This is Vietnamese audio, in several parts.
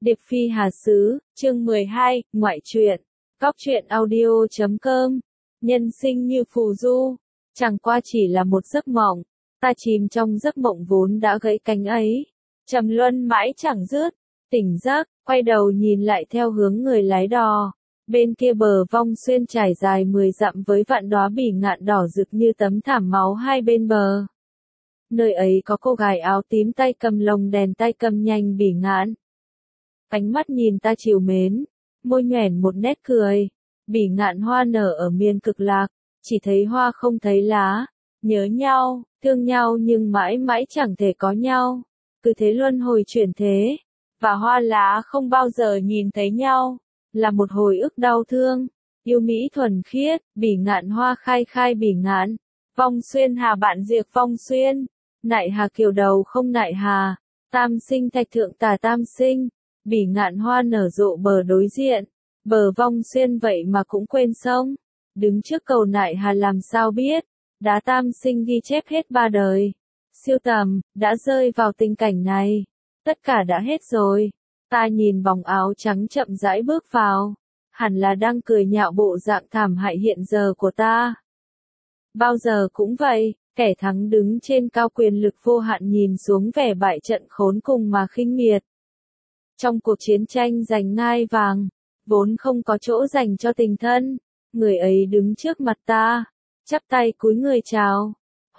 Điệp Phi Hà Sứ, chương 12, ngoại truyện. Góc truyện audio.com. Nhân sinh như phù du, chẳng qua chỉ là một giấc mộng. Ta chìm trong giấc mộng vốn đã gãy cánh ấy, trầm luân mãi chẳng dứt. Tỉnh giấc, quay đầu nhìn lại theo hướng người lái đò. Bên kia bờ Vong Xuyên trải dài 10 dặm với vạn đóa bỉ ngạn đỏ rực như tấm thảm máu hai bên bờ. Nơi ấy có cô gái áo tím tay cầm lồng đèn tay cầm nhanh bỉ ngạn. Ánh mắt nhìn ta trìu mến, môi nhoẻn một nét cười. Bỉ ngạn hoa nở ở miền cực lạc, chỉ thấy hoa không thấy lá. Nhớ nhau, thương nhau nhưng mãi mãi chẳng thể có nhau. Cứ thế luân hồi chuyển thế, và hoa lá không bao giờ nhìn thấy nhau. Là một hồi ức đau thương, yêu mỹ thuần khiết, bỉ ngạn hoa khai khai bỉ ngạn. Vong Xuyên hà bạn diệt Vong Xuyên, nại hà kiều đầu không nại hà. Tam sinh thạch thượng tà tam sinh, bỉ ngạn hoa nở rộ bờ đối diện. Bờ Vong Xuyên vậy mà cũng quên sông. Đứng trước cầu nại hà làm sao biết, đá tam sinh ghi chép hết ba đời. Siêu tầm, đã rơi vào tình cảnh này. Tất cả đã hết rồi. Ta nhìn vòng áo trắng chậm rãi bước vào. Hẳn là đang cười nhạo bộ dạng thảm hại hiện giờ của ta. Bao giờ cũng vậy, kẻ thắng đứng trên cao quyền lực vô hạn nhìn xuống vẻ bại trận khốn cùng mà khinh miệt. Trong cuộc chiến tranh giành ngai vàng, vốn không có chỗ dành cho tình thân, người ấy đứng trước mặt ta, chắp tay cúi người chào.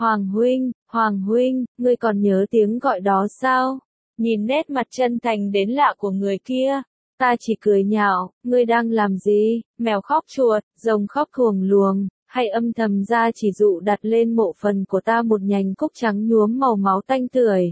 Hoàng huynh, ngươi còn nhớ tiếng gọi đó sao? Nhìn nét mặt chân thành đến lạ của người kia, ta chỉ cười nhạo, ngươi đang làm gì? Mèo khóc chuột, rồng khóc thuồng luồng, hay âm thầm ra chỉ dụ đặt lên mộ phần của ta một nhành cúc trắng nhuốm màu máu tanh tưởi.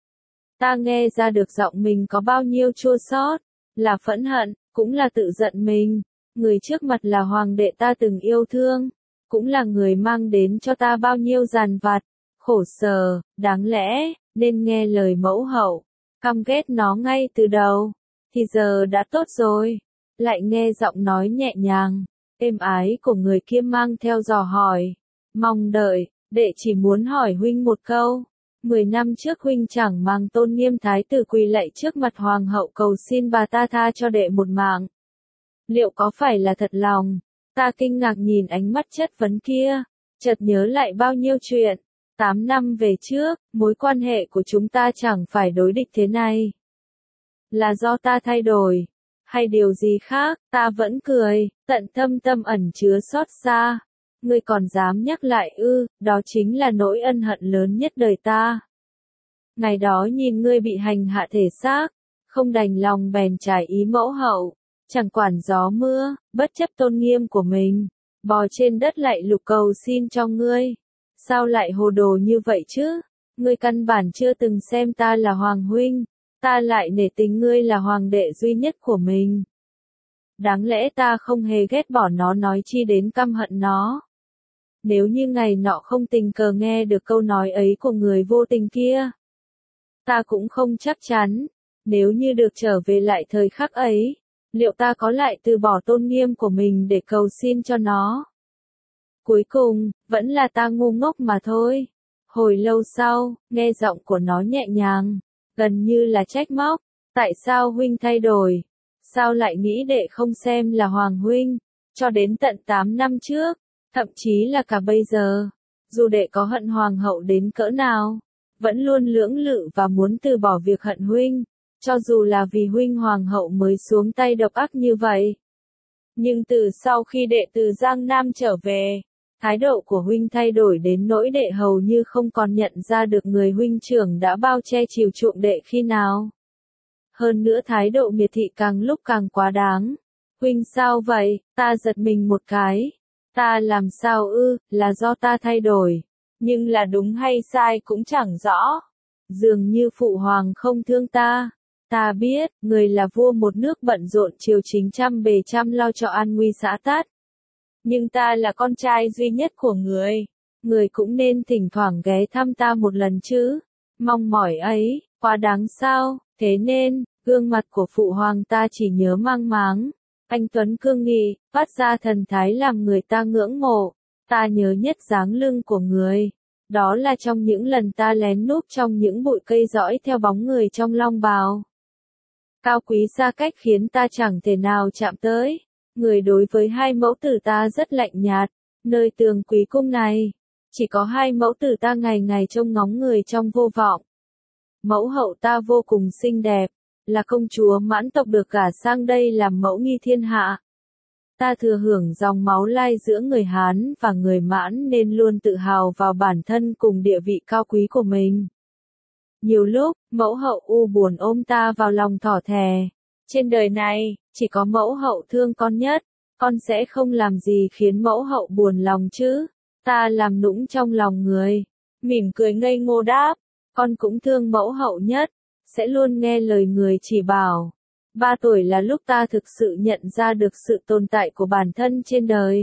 Ta nghe ra được giọng mình có bao nhiêu chua xót, là phẫn hận, cũng là tự giận mình. Người trước mặt là hoàng đệ ta từng yêu thương, cũng là người mang đến cho ta bao nhiêu dằn vặt, khổ sở, đáng lẽ nên nghe lời mẫu hậu, căm ghét nó ngay từ đầu, thì giờ đã tốt rồi. Lại nghe giọng nói nhẹ nhàng, êm ái của người kia mang theo dò hỏi, mong đợi, đệ chỉ muốn hỏi huynh một câu. 10 năm trước huynh chẳng mang tôn nghiêm thái tử quỳ lạy trước mặt hoàng hậu cầu xin bà ta tha cho đệ một mạng. Liệu có phải là thật lòng? Ta kinh ngạc nhìn ánh mắt chất vấn kia, chợt nhớ lại bao nhiêu chuyện. 8 năm về trước, mối quan hệ của chúng ta chẳng phải đối địch thế này. Là do ta thay đổi, hay điều gì khác? Ta vẫn cười, tận thâm tâm ẩn chứa xót xa. Ngươi còn dám nhắc lại ư? Đó chính là nỗi ân hận lớn nhất đời ta. Ngày đó nhìn ngươi bị hành hạ thể xác, không đành lòng bèn trải ý mẫu hậu, chẳng quản gió mưa, bất chấp tôn nghiêm của mình, bò trên đất lạy lục cầu xin cho ngươi. Sao lại hồ đồ như vậy chứ? Ngươi căn bản chưa từng xem ta là hoàng huynh, ta lại nể tình ngươi là hoàng đệ duy nhất của mình. Đáng lẽ ta không hề ghét bỏ nó nói chi đến căm hận nó. Nếu như ngày nọ không tình cờ nghe được câu nói ấy của người vô tình kia, ta cũng không chắc chắn, nếu như được trở về lại thời khắc ấy, liệu ta có lại từ bỏ tôn nghiêm của mình để cầu xin cho nó? Cuối cùng, vẫn là ta ngu ngốc mà thôi. Hồi lâu sau, nghe giọng của nó nhẹ nhàng, gần như là trách móc, tại sao huynh thay đổi? Sao lại nghĩ đệ không xem là hoàng huynh? Cho đến tận 8 năm trước, thậm chí là cả bây giờ, dù đệ có hận hoàng hậu đến cỡ nào, vẫn luôn lưỡng lự và muốn từ bỏ việc hận huynh, cho dù là vì huynh hoàng hậu mới xuống tay độc ác như vậy. Nhưng từ sau khi đệ từ Giang Nam trở về, thái độ của huynh thay đổi đến nỗi đệ hầu như không còn nhận ra được người huynh trưởng đã bao che chiều chuộng đệ khi nào. Hơn nữa thái độ miệt thị càng lúc càng quá đáng. Huynh sao vậy? Ta giật mình một cái. Ta làm sao ư? Là do ta thay đổi. Nhưng là đúng hay sai cũng chẳng rõ. Dường như phụ hoàng không thương ta. Ta biết, người là vua một nước bận rộn triều chính trăm bề chăm lo cho an nguy xã tát. Nhưng ta là con trai duy nhất của người. Người cũng nên thỉnh thoảng ghé thăm ta một lần chứ. Mong mỏi ấy, quá đáng sao? Thế nên, gương mặt của phụ hoàng ta chỉ nhớ mang máng. Anh tuấn cương nghị, phát ra thần thái làm người ta ngưỡng mộ. Ta nhớ nhất dáng lưng của người. Đó là trong những lần ta lén núp trong những bụi cây dõi theo bóng người trong long bào. cao quý xa cách khiến ta chẳng thể nào chạm tới. Người đối với hai mẫu tử ta rất lạnh nhạt, nơi tường quý cung này, chỉ có hai mẫu tử ta ngày ngày trông ngóng người trong vô vọng. Mẫu hậu ta vô cùng xinh đẹp, là công chúa Mãn tộc được gả sang đây làm mẫu nghi thiên hạ. Ta thừa hưởng dòng máu lai giữa người Hán và người Mãn nên luôn tự hào vào bản thân cùng địa vị cao quý của mình. Nhiều lúc, mẫu hậu u buồn ôm ta vào lòng thỏ thè. Trên đời này, chỉ có mẫu hậu thương con nhất, con sẽ không làm gì khiến mẫu hậu buồn lòng chứ. Ta làm nũng trong lòng người, mỉm cười ngây ngô đáp, con cũng thương mẫu hậu nhất, sẽ luôn nghe lời người chỉ bảo. 3 tuổi là lúc ta thực sự nhận ra được sự tồn tại của bản thân trên đời.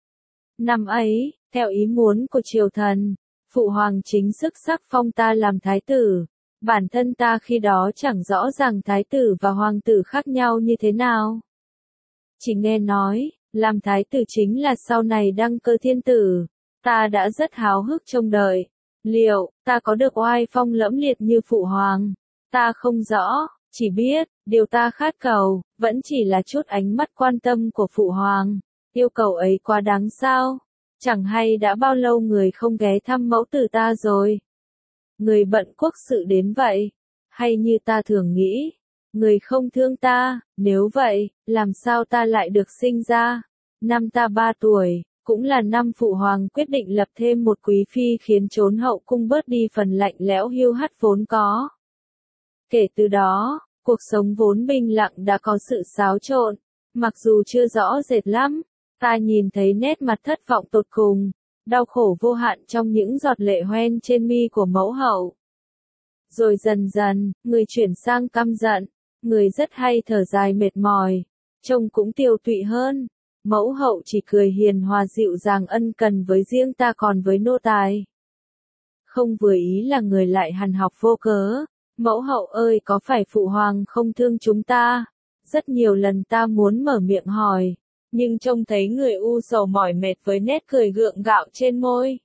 Năm ấy, theo ý muốn của triều thần, phụ hoàng chính sức sắc phong ta làm thái tử. Bản thân ta khi đó chẳng rõ ràng thái tử và hoàng tử khác nhau như thế nào. Chỉ nghe nói, làm thái tử chính là sau này đăng cơ thiên tử. Ta đã rất háo hức trông đợi. Liệu, ta có được oai phong lẫm liệt như phụ hoàng? Ta không rõ, chỉ biết, điều ta khát cầu, vẫn chỉ là chút ánh mắt quan tâm của phụ hoàng. Yêu cầu ấy quá đáng sao? Chẳng hay đã bao lâu người không ghé thăm mẫu tử ta rồi? Người bận quốc sự đến vậy? Hay như ta thường nghĩ, người không thương ta, nếu vậy, làm sao ta lại được sinh ra? Năm ta 3 tuổi, cũng là năm phụ hoàng quyết định lập thêm một quý phi khiến trốn hậu cung bớt đi phần lạnh lẽo hiu hắt vốn có. Kể từ đó, cuộc sống vốn bình lặng đã có sự xáo trộn, mặc dù chưa rõ rệt lắm, ta nhìn thấy nét mặt thất vọng tột cùng, đau khổ vô hạn trong những giọt lệ hoen trên mi của mẫu hậu. Rồi dần dần, người chuyển sang căm giận, người rất hay thở dài mệt mỏi, trông cũng tiều tụy hơn. Mẫu hậu chỉ cười hiền hòa dịu dàng ân cần với riêng ta còn với nô tài. Không vừa ý là người lại hằn học vô cớ. Mẫu hậu ơi, có phải phụ hoàng không thương chúng ta? Rất nhiều lần ta muốn mở miệng hỏi, nhưng trông thấy người u sầu mỏi mệt với nét cười gượng gạo trên môi.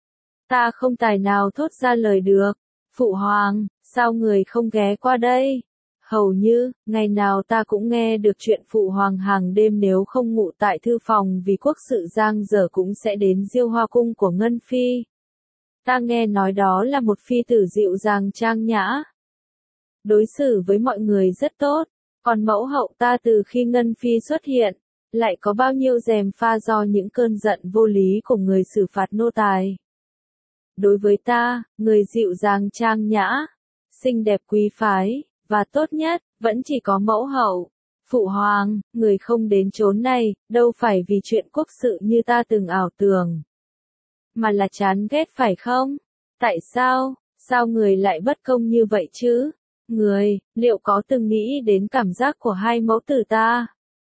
Ta không tài nào thốt ra lời được. Phụ hoàng, sao người không ghé qua đây? Hầu như, ngày nào ta cũng nghe được chuyện phụ hoàng hàng đêm nếu không ngủ tại thư phòng vì quốc sự giang dở cũng sẽ đến Diêu Hoa cung của Ngân Phi. Ta nghe nói đó là một phi tử dịu dàng trang nhã, đối xử với mọi người rất tốt, còn mẫu hậu ta từ khi Ngân Phi xuất hiện, lại có bao nhiêu gièm pha do những cơn giận vô lý của người xử phạt nô tài. Đối với ta, người dịu dàng trang nhã, xinh đẹp quý phái, và tốt nhất, vẫn chỉ có mẫu hậu. Phụ hoàng, người không đến chốn này, đâu phải vì chuyện quốc sự như ta từng ảo tưởng, mà là chán ghét phải không? Tại sao, sao người lại bất công như vậy chứ? Người, liệu có từng nghĩ đến cảm giác của hai mẫu tử ta?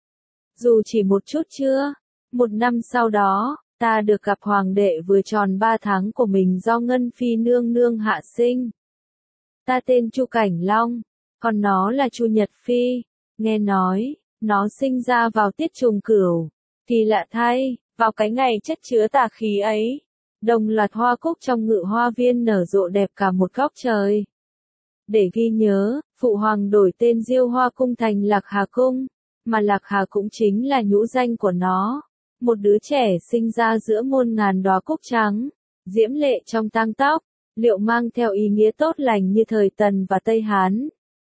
Dù chỉ một chút chưa? 1 năm sau đó, ta được gặp hoàng đệ vừa tròn 3 tháng của mình do Ngân Phi nương nương hạ sinh. Ta tên Chu Cảnh Long, còn nó là Chu Nhật Phi. Nghe nói, nó sinh ra vào tiết trùng cửu. Kỳ lạ thay, vào cái ngày chất chứa tà khí ấy, đồng loạt hoa cúc trong ngự hoa viên nở rộ đẹp cả một góc trời. Để ghi nhớ, phụ hoàng đổi tên Diêu Hoa cung thành Lạc Hà cung, mà Lạc Hà cũng chính là nhũ danh của nó. Một đứa trẻ sinh ra giữa muôn ngàn đóa cúc trắng, diễm lệ trong tang tóc, liệu mang theo ý nghĩa tốt lành như thời Tần và Tây Hán?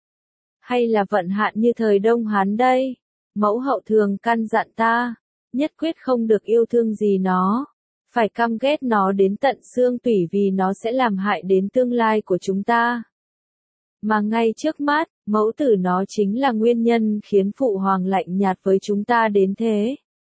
Hay là vận hạn như thời Đông Hán đây? Mẫu hậu thường căn dặn ta, nhất quyết không được yêu thương gì nó, phải căm ghét nó đến tận xương tủy vì nó sẽ làm hại đến tương lai của chúng ta. Mà ngay trước mắt, mẫu tử nó chính là nguyên nhân khiến phụ hoàng lạnh nhạt với chúng ta đến thế.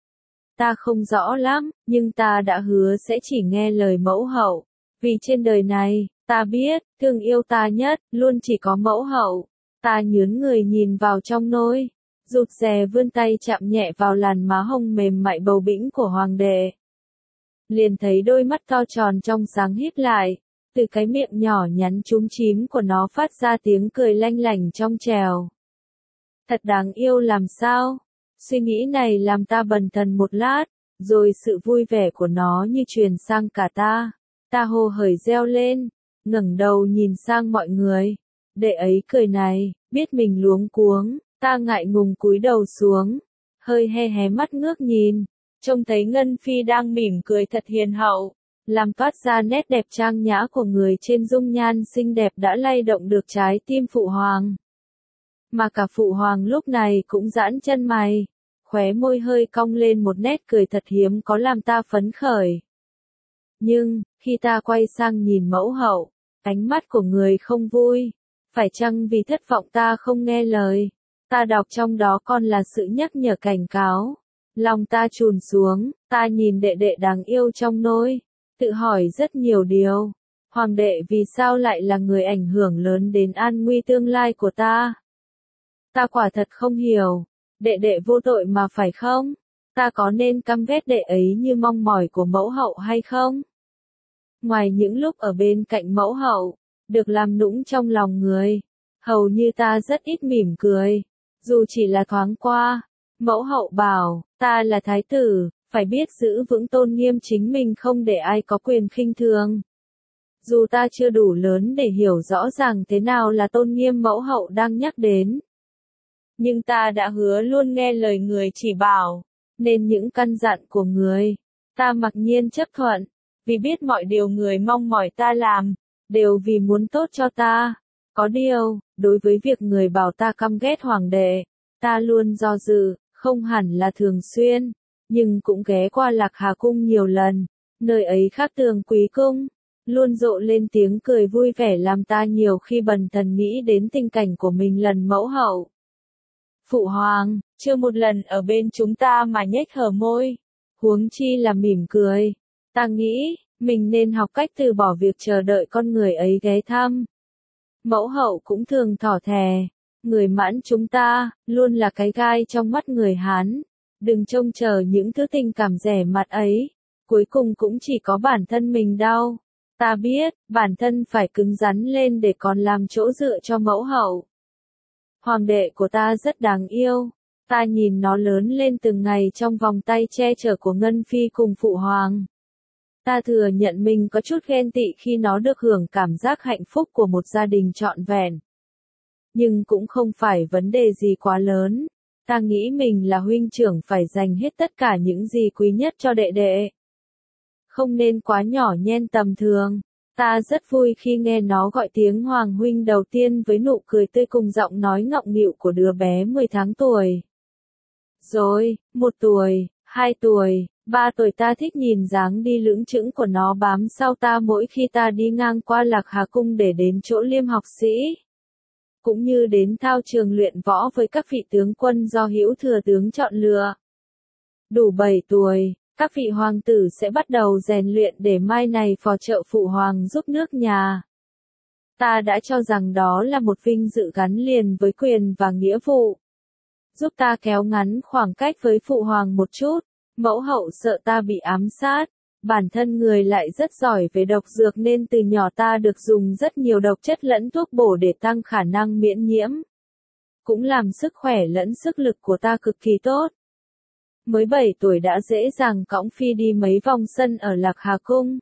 Ta không rõ lắm, nhưng ta đã hứa sẽ chỉ nghe lời mẫu hậu, vì trên đời này, ta biết, thương yêu ta nhất, luôn chỉ có mẫu hậu. Ta nhướng người nhìn vào trong nôi, rụt rè vươn tay chạm nhẹ vào làn má hồng mềm mại bầu bĩnh của hoàng đệ. Liền thấy đôi mắt to tròn trong sáng híp lại, từ cái miệng nhỏ nhắn chúm chím của nó phát ra tiếng cười lanh lảnh trong trèo. Thật đáng yêu làm sao? Suy nghĩ này làm ta bần thần một lát, rồi sự vui vẻ của nó như truyền sang cả ta. Ta hồ hởi reo lên, ngẩng đầu nhìn sang mọi người. Đệ ấy cười này, biết mình luống cuống, ta ngại ngùng cúi đầu xuống, hơi hé mắt ngước nhìn, trông thấy Ngân Phi đang mỉm cười thật hiền hậu, làm toát ra nét đẹp trang nhã của người trên dung nhan xinh đẹp đã lay động được trái tim Phụ Hoàng. Mà cả Phụ Hoàng lúc này cũng giãn chân mày, khóe môi hơi cong lên một nét cười thật hiếm có làm ta phấn khởi. Nhưng, khi ta quay sang nhìn mẫu hậu, ánh mắt của người không vui, phải chăng vì thất vọng ta không nghe lời, ta đọc trong đó còn là sự nhắc nhở cảnh cáo. Lòng ta chùn xuống, ta nhìn đệ đệ đáng yêu trong nôi, tự hỏi rất nhiều điều. Hoàng đệ vì sao lại là người ảnh hưởng lớn đến an nguy tương lai của ta? Ta quả thật không hiểu, đệ đệ vô tội mà phải không? Ta có nên căm ghét đệ ấy như mong mỏi của mẫu hậu hay không? Ngoài những lúc ở bên cạnh mẫu hậu, được làm nũng trong lòng người, hầu như ta rất ít mỉm cười, dù chỉ là thoáng qua. Mẫu hậu bảo, ta là thái tử, phải biết giữ vững tôn nghiêm chính mình không để ai có quyền khinh thường. Dù ta chưa đủ lớn để hiểu rõ ràng thế nào là tôn nghiêm mẫu hậu đang nhắc đến, nhưng ta đã hứa luôn nghe lời người chỉ bảo, nên những căn dặn của người, ta mặc nhiên chấp thuận, vì biết mọi điều người mong mỏi ta làm, đều vì muốn tốt cho ta. Có điều, đối với việc người bảo ta căm ghét hoàng đệ, ta luôn do dự, không hẳn là thường xuyên, nhưng cũng ghé qua Lạc Hà Cung nhiều lần, nơi ấy khác Tường Quý Cung, luôn rộ lên tiếng cười vui vẻ làm ta nhiều khi bần thần nghĩ đến tình cảnh của mình lần mẫu hậu. Phụ Hoàng, chưa một lần ở bên chúng ta mà nhếch hở môi, huống chi là mỉm cười. Ta nghĩ, mình nên học cách từ bỏ việc chờ đợi con người ấy ghé thăm. Mẫu hậu cũng thường thỏ thè, người Mãn chúng ta, luôn là cái gai trong mắt người Hán. Đừng trông chờ những thứ tình cảm rẻ mạt ấy, cuối cùng cũng chỉ có bản thân mình đau. Ta biết, bản thân phải cứng rắn lên để còn làm chỗ dựa cho mẫu hậu. Hoàng đệ của ta rất đáng yêu, ta nhìn nó lớn lên từng ngày trong vòng tay che chở của Ngân Phi cùng Phụ Hoàng. Ta thừa nhận mình có chút ghen tị khi nó được hưởng cảm giác hạnh phúc của một gia đình trọn vẹn. Nhưng cũng không phải vấn đề gì quá lớn. Ta nghĩ mình là huynh trưởng phải dành hết tất cả những gì quý nhất cho đệ đệ. Không nên quá nhỏ nhen tầm thường. Ta rất vui khi nghe nó gọi tiếng Hoàng huynh đầu tiên với nụ cười tươi cùng giọng nói ngọng nghịu của đứa bé 10 tháng tuổi. Rồi, 1 tuổi, 2 tuổi, 3 tuổi ta thích nhìn dáng đi lững chững của nó bám sau ta mỗi khi ta đi ngang qua Lạc Hà Cung để đến chỗ Liêm học sĩ. Cũng như đến thao trường luyện võ với các vị tướng quân do Hữu Thừa tướng chọn lựa. Đủ 7 tuổi, các vị hoàng tử sẽ bắt đầu rèn luyện để mai này phò trợ Phụ Hoàng giúp nước nhà. Ta đã cho rằng đó là một vinh dự gắn liền với quyền và nghĩa vụ. Giúp ta kéo ngắn khoảng cách với Phụ Hoàng một chút, mẫu hậu sợ ta bị ám sát. Bản thân người lại rất giỏi về độc dược nên từ nhỏ ta được dùng rất nhiều độc chất lẫn thuốc bổ để tăng khả năng miễn nhiễm. Cũng làm sức khỏe lẫn sức lực của ta cực kỳ tốt. Mới 7 tuổi đã dễ dàng cõng Phi đi mấy vòng sân ở Lạc Hà Cung.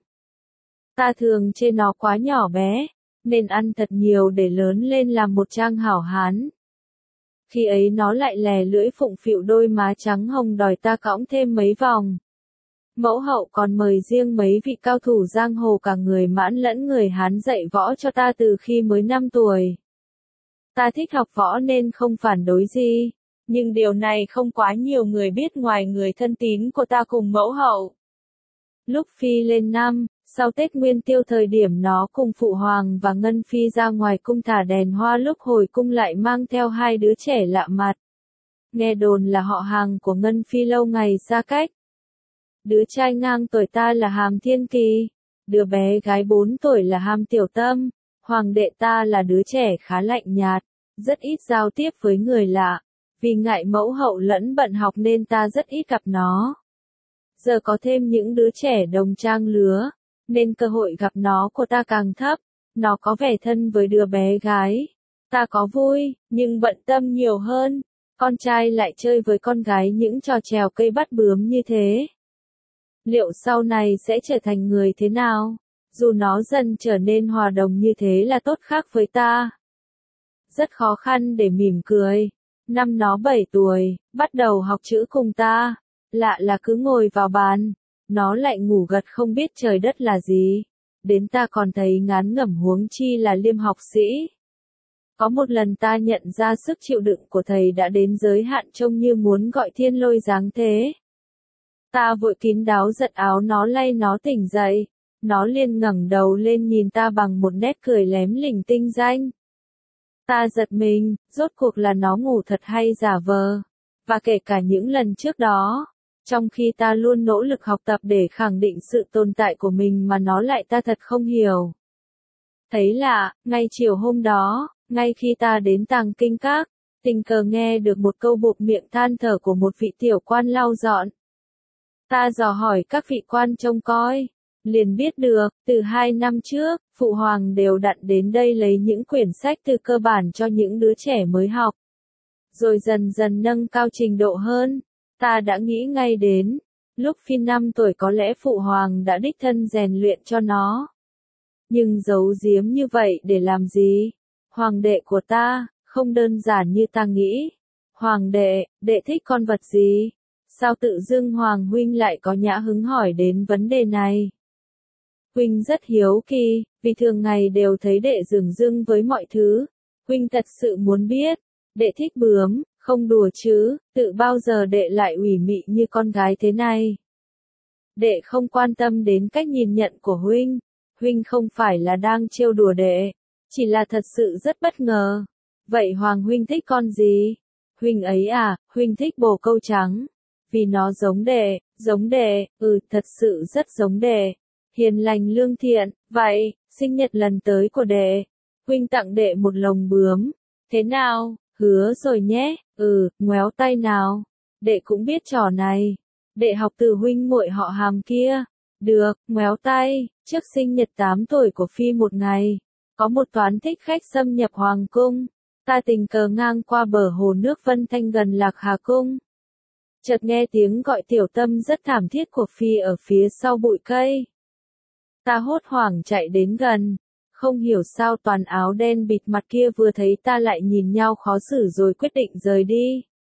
Ta thường chê nó quá nhỏ bé, nên ăn thật nhiều để lớn lên làm một trang hảo hán. Khi ấy nó lại lè lưỡi phụng phịu đôi má trắng hồng đòi ta cõng thêm mấy vòng. Mẫu hậu còn mời riêng mấy vị cao thủ giang hồ cả người Mãn lẫn người Hán dạy võ cho ta từ khi mới 5 tuổi. Ta thích học võ nên không phản đối gì, nhưng điều này không quá nhiều người biết ngoài người thân tín của ta cùng mẫu hậu. Lúc Phi lên năm, sau Tết Nguyên Tiêu thời điểm nó cùng Phụ Hoàng và Ngân Phi ra ngoài cung thả đèn hoa lúc hồi cung lại mang theo 2 đứa trẻ lạ mặt. Nghe đồn là họ hàng của Ngân Phi lâu ngày xa cách. Đứa trai ngang tuổi ta là Hàm Thiên Kỳ, đứa bé gái 4 tuổi là Hàm Tiểu Tâm, hoàng đệ ta là đứa trẻ khá lạnh nhạt, rất ít giao tiếp với người lạ, vì ngại mẫu hậu lẫn bận học nên ta rất ít gặp nó. Giờ có thêm những đứa trẻ đồng trang lứa, nên cơ hội gặp nó của ta càng thấp, nó có vẻ thân với đứa bé gái. Ta có vui, nhưng bận tâm nhiều hơn, con trai lại chơi với con gái những trò trèo cây bắt bướm như thế. Liệu sau này sẽ trở thành người thế nào? Dù nó dần trở nên hòa đồng như thế là tốt khác với ta. rất khó khăn để mỉm cười. Năm nó 7 tuổi, bắt đầu học chữ cùng ta. Lạ là cứ ngồi vào bàn, nó lại ngủ gật không biết trời đất là gì. Đến ta còn thấy ngán ngẩm huống chi là Liêm học sĩ. Có một lần ta nhận ra sức chịu đựng của thầy đã đến giới hạn trông như muốn gọi thiên lôi giáng thế. Ta vội kín đáo giật áo nó lay nó tỉnh dậy. Nó liền ngẩng đầu lên nhìn ta bằng một nét cười lém lỉnh tinh danh. Ta giật mình, rốt cuộc là nó ngủ thật hay giả vờ. Và kể cả những lần trước đó, trong khi ta luôn nỗ lực học tập để khẳng định sự tồn tại của mình mà nó lại ta thật không hiểu. Thấy lạ, ngay chiều hôm đó, ngay khi ta đến tàng kinh các, tình cờ nghe được một câu buộc miệng than thở của một vị tiểu quan lau dọn. Ta dò hỏi các vị quan trông coi, liền biết được, từ 2 năm trước, Phụ Hoàng đều đặn đến đây lấy những quyển sách từ cơ bản cho những đứa trẻ mới học. Rồi dần dần nâng cao trình độ hơn, ta đã nghĩ ngay đến, lúc Phi 5 tuổi có lẽ Phụ Hoàng đã đích thân rèn luyện cho nó. Nhưng giấu giếm như vậy để làm gì? Hoàng đệ của ta, không đơn giản như ta nghĩ. Hoàng đệ, đệ thích con vật gì? Sao tự dưng Hoàng huynh lại có nhã hứng hỏi đến vấn đề này? Huynh rất hiếu kỳ, vì thường ngày đều thấy đệ dửng dưng với mọi thứ. Huynh thật sự muốn biết, đệ thích bướm, không đùa chứ, tự bao giờ đệ lại ủy mị như con gái thế này? Đệ không quan tâm đến cách nhìn nhận của huynh. Huynh không phải là đang trêu đùa đệ, chỉ là thật sự rất bất ngờ. Vậy Hoàng huynh thích con gì? Huynh ấy à, huynh thích bồ câu trắng. Vì nó giống đệ, thật sự rất giống đệ. Hiền lành lương thiện, vậy, sinh nhật lần tới của đệ. Huynh tặng đệ một lồng bướm. Thế nào, hứa rồi nhé, ngoéo tay nào. Đệ cũng biết trò này. Đệ học từ huynh muội họ Hàm kia. Được, ngoéo tay, trước sinh nhật 8 tuổi của Phi một ngày. Có một toán thích khách xâm nhập Hoàng cung. Ta tình cờ ngang qua bờ hồ nước Vân Thanh gần Lạc Hà Cung. Chợt nghe tiếng gọi tiểu tâm rất thảm thiết của Phi ở phía sau bụi cây. Ta hốt hoảng chạy đến gần. Không hiểu sao toàn áo đen bịt mặt kia vừa thấy ta lại nhìn nhau khó xử rồi quyết định rời đi.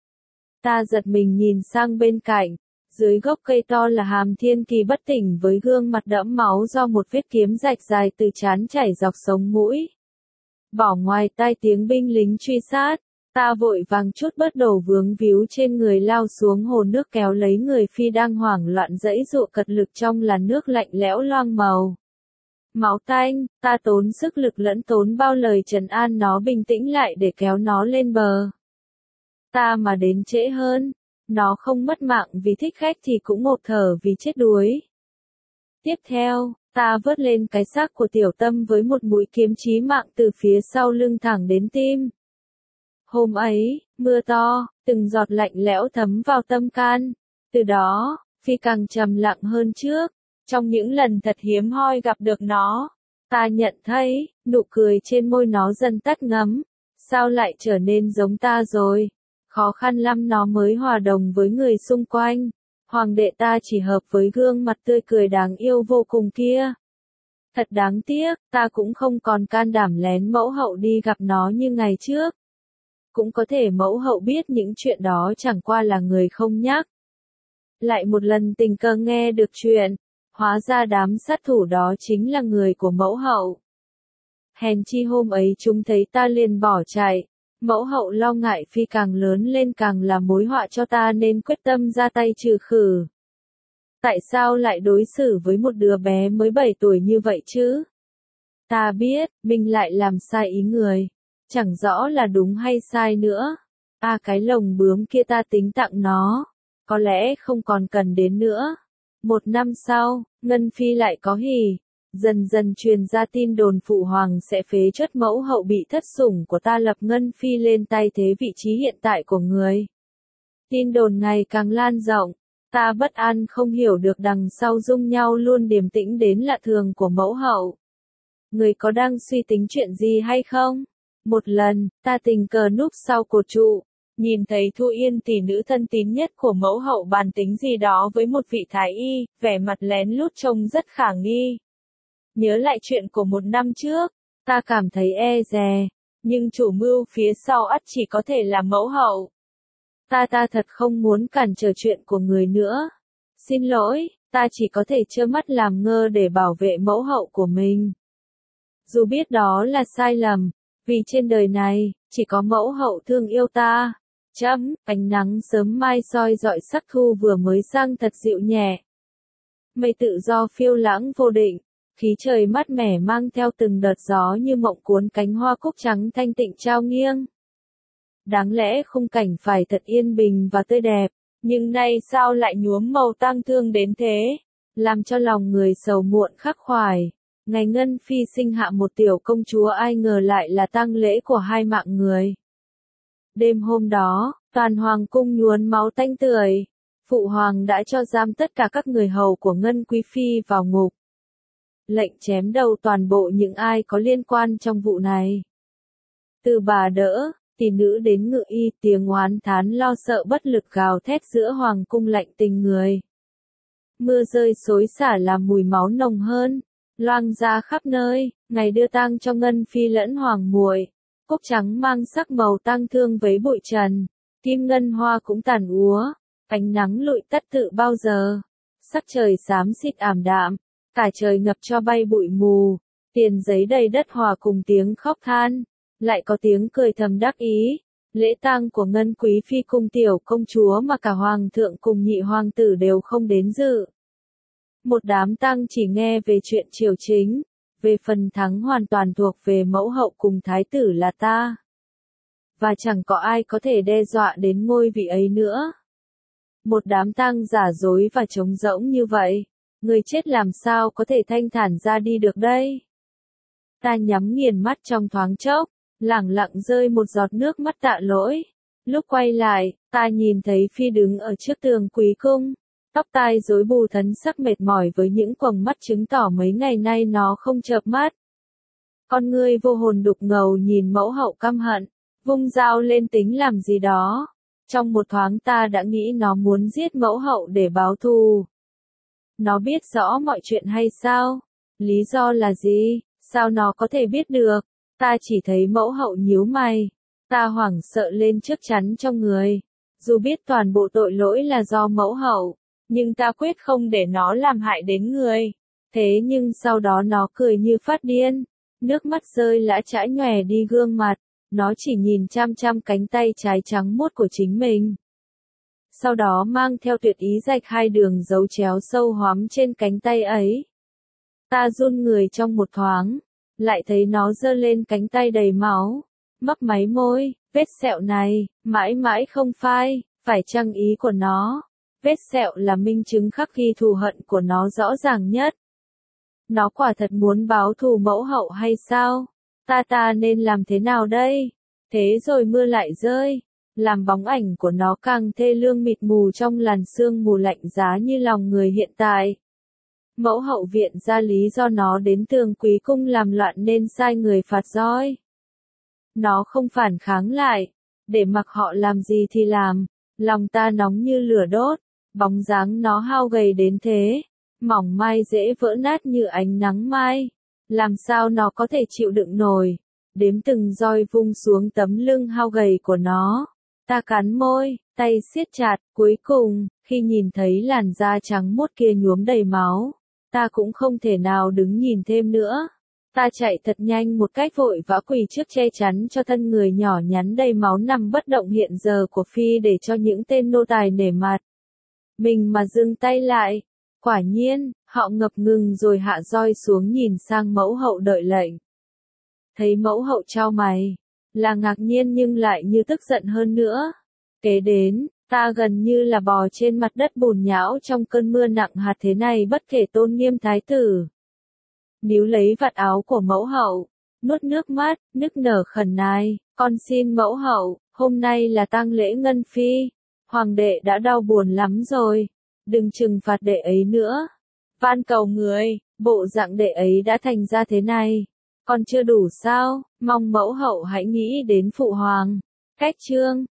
Ta giật mình nhìn sang bên cạnh. Dưới gốc cây to là Hàm Thiên Kỳ bất tỉnh với gương mặt đẫm máu do một vết kiếm rạch dài từ trán chảy dọc sống mũi. Bỏ ngoài tai tiếng binh lính truy sát, ta vội vàng trút bớt đồ vướng víu trên người lao xuống hồ nước kéo lấy người Phi đang hoảng loạn giãy giụa cật lực trong làn nước lạnh lẽo loang màu. Máu tanh, ta tốn sức lực lẫn tốn bao lời trấn an nó bình tĩnh lại để kéo nó lên bờ. Ta mà đến trễ hơn. Nó không mất mạng vì thích khách thì cũng ngộp thở vì chết đuối. Tiếp theo, ta vớt lên cái xác của tiểu tâm với một mũi kiếm chí mạng từ phía sau lưng thẳng đến tim. Hôm ấy, mưa to, từng giọt lạnh lẽo thấm vào tâm can. Từ đó, Phi càng trầm lặng hơn trước. Trong những lần thật hiếm hoi gặp được nó, ta nhận thấy, nụ cười trên môi nó dần tắt ngấm. Sao lại trở nên giống ta rồi? Khó khăn lắm nó mới hòa đồng với người xung quanh. Hoàng đệ ta chỉ hợp với gương mặt tươi cười đáng yêu vô cùng kia. Thật đáng tiếc, ta cũng không còn can đảm lén mẫu hậu đi gặp nó như ngày trước. Cũng có thể mẫu hậu biết những chuyện đó chẳng qua là người không nhắc. Lại một lần tình cờ nghe được chuyện, hóa ra đám sát thủ đó chính là người của mẫu hậu. Hèn chi hôm ấy chúng thấy ta liền bỏ chạy. Mẫu hậu lo ngại Phi càng lớn lên càng là mối họa cho ta nên quyết tâm ra tay trừ khử. Tại sao lại đối xử với một đứa bé mới 7 tuổi như vậy chứ? Ta biết, mình lại làm sai ý người. Chẳng rõ là đúng hay sai nữa. Cái lồng bướm kia ta tính tặng nó. Có lẽ không còn cần đến nữa. 1 năm sau, Ngân Phi lại có hỉ. Dần dần truyền ra tin đồn Phụ Hoàng sẽ phế truất mẫu hậu bị thất sủng của ta lập Ngân Phi lên tay thế vị trí hiện tại của người. Tin đồn ngày càng lan rộng, ta bất an không hiểu được đằng sau dung nhau luôn điềm tĩnh đến lạ thường của mẫu hậu. Người có đang suy tính chuyện gì hay không? Một lần, ta tình cờ núp sau cột trụ, nhìn thấy Thu Yên tỷ nữ thân tín nhất của mẫu hậu bàn tính gì đó với một vị thái y, vẻ mặt lén lút trông rất khả nghi. Nhớ lại chuyện của 1 năm trước, ta cảm thấy e dè, nhưng chủ mưu phía sau ắt chỉ có thể là mẫu hậu. Ta thật không muốn cản trở chuyện của người nữa. Xin lỗi, ta chỉ có thể trơ mắt làm ngơ để bảo vệ mẫu hậu của mình. Dù biết đó là sai lầm, vì trên đời này, chỉ có mẫu hậu thương yêu ta. Chấm, ánh nắng sớm mai soi rọi sắc thu vừa mới sang thật dịu nhẹ. Mây tự do phiêu lãng vô định, khí trời mát mẻ mang theo từng đợt gió như mộng cuốn cánh hoa cúc trắng thanh tịnh trao nghiêng. Đáng lẽ khung cảnh phải thật yên bình và tươi đẹp, nhưng nay sao lại nhuốm màu tang thương đến thế, làm cho lòng người sầu muộn khắc khoải. Ngày Ngân Phi sinh hạ một tiểu công chúa ai ngờ lại là tang lễ của hai mạng người. Đêm hôm đó, toàn hoàng cung nhuốm máu tanh tưởi. Phụ hoàng đã cho giam tất cả các người hầu của Ngân Quý Phi vào ngục. Lệnh chém đầu toàn bộ những ai có liên quan trong vụ này. Từ bà đỡ, tỷ nữ đến ngự y, tiếng oán thán lo sợ bất lực gào thét giữa hoàng cung lạnh tình người. Mưa rơi xối xả làm mùi máu nồng hơn, loang ra khắp nơi. Ngày đưa tang cho Ngân Phi lẫn hoàng muội, cúc trắng mang sắc màu tang thương với bụi trần, kim ngân hoa cũng tàn úa, ánh nắng lụi tắt tự bao giờ. Sắc trời xám xịt ảm đạm, cả trời ngập cho bay bụi mù, tiền giấy đầy đất hòa cùng tiếng khóc than, lại có tiếng cười thầm đắc ý. Lễ tang của Ngân Quý Phi cùng tiểu công chúa mà cả hoàng thượng cùng nhị hoàng tử đều không đến dự. Một đám tang chỉ nghe về chuyện triều chính, về phần thắng hoàn toàn thuộc về mẫu hậu cùng thái tử là ta. Và chẳng có ai có thể đe dọa đến ngôi vị ấy nữa. Một đám tang giả dối và trống rỗng như vậy, người chết làm sao có thể thanh thản ra đi được đây? Ta nhắm nghiền mắt trong thoáng chốc, lẳng lặng rơi một giọt nước mắt tạ lỗi. Lúc quay lại, ta nhìn thấy Phi đứng ở trước tường quý cung, tóc tai rối bù thấn sắc mệt mỏi với những quầng mắt chứng tỏ mấy ngày nay nó không chợp mắt. Con ngươi vô hồn đục ngầu nhìn mẫu hậu căm hận, vung dao lên tính làm gì đó. Trong một thoáng ta đã nghĩ nó muốn giết mẫu hậu để báo thù. Nó biết rõ mọi chuyện hay sao? Lý do là gì? Sao nó có thể biết được? Ta chỉ thấy mẫu hậu nhíu mày. Ta hoảng sợ lên trước chắn trong người. Dù biết toàn bộ tội lỗi là do mẫu hậu, nhưng ta quyết không để nó làm hại đến người. Thế nhưng sau đó nó cười như phát điên. Nước mắt rơi lã chã nhòe đi gương mặt. Nó chỉ nhìn chăm chăm cánh tay trái trắng muốt của chính mình. Sau đó mang theo tuyệt ý rạch hai đường dấu chéo sâu hoắm trên cánh tay ấy. Ta run người trong một thoáng, lại thấy nó giơ lên cánh tay đầy máu, mấp máy môi, vết sẹo này, mãi mãi không phai, phải chăng ý của nó? Vết sẹo là minh chứng khắc ghi thù hận của nó rõ ràng nhất. Nó quả thật muốn báo thù mẫu hậu hay sao? Ta nên làm thế nào đây? Thế rồi mưa lại rơi, làm bóng ảnh của nó càng thê lương mịt mù trong làn sương mù lạnh giá như lòng người hiện tại. Mẫu hậu viện ra lý do nó đến tường quý cung làm loạn nên sai người phạt roi. Nó không phản kháng lại, để mặc họ làm gì thì làm, lòng ta nóng như lửa đốt, bóng dáng nó hao gầy đến thế, mỏng mai dễ vỡ nát như ánh nắng mai. Làm sao nó có thể chịu đựng nổi, đếm từng roi vung xuống tấm lưng hao gầy của nó. Ta cắn môi, tay siết chặt, cuối cùng, khi nhìn thấy làn da trắng muốt kia nhuốm đầy máu, ta cũng không thể nào đứng nhìn thêm nữa. Ta chạy thật nhanh một cách vội vã quỳ trước che chắn cho thân người nhỏ nhắn đầy máu nằm bất động hiện giờ của Phi để cho những tên nô tài nể mặt. Mình mà dừng tay lại, quả nhiên, họ ngập ngừng rồi hạ roi xuống nhìn sang mẫu hậu đợi lệnh. Thấy mẫu hậu chau mày, là ngạc nhiên nhưng lại như tức giận hơn nữa. Kế đến, ta gần như là bò trên mặt đất bùn nhão trong cơn mưa nặng hạt thế này bất kể tôn nghiêm thái tử. Níu lấy vạt áo của mẫu hậu, nuốt nước mắt, nức nở khẩn nài, con xin mẫu hậu, hôm nay là tang lễ Ngân Phi, hoàng đệ đã đau buồn lắm rồi, đừng trừng phạt đệ ấy nữa. Van cầu người, bộ dạng đệ ấy đã thành ra thế này, còn chưa đủ sao, mong mẫu hậu hãy nghĩ đến phụ hoàng. Cách chương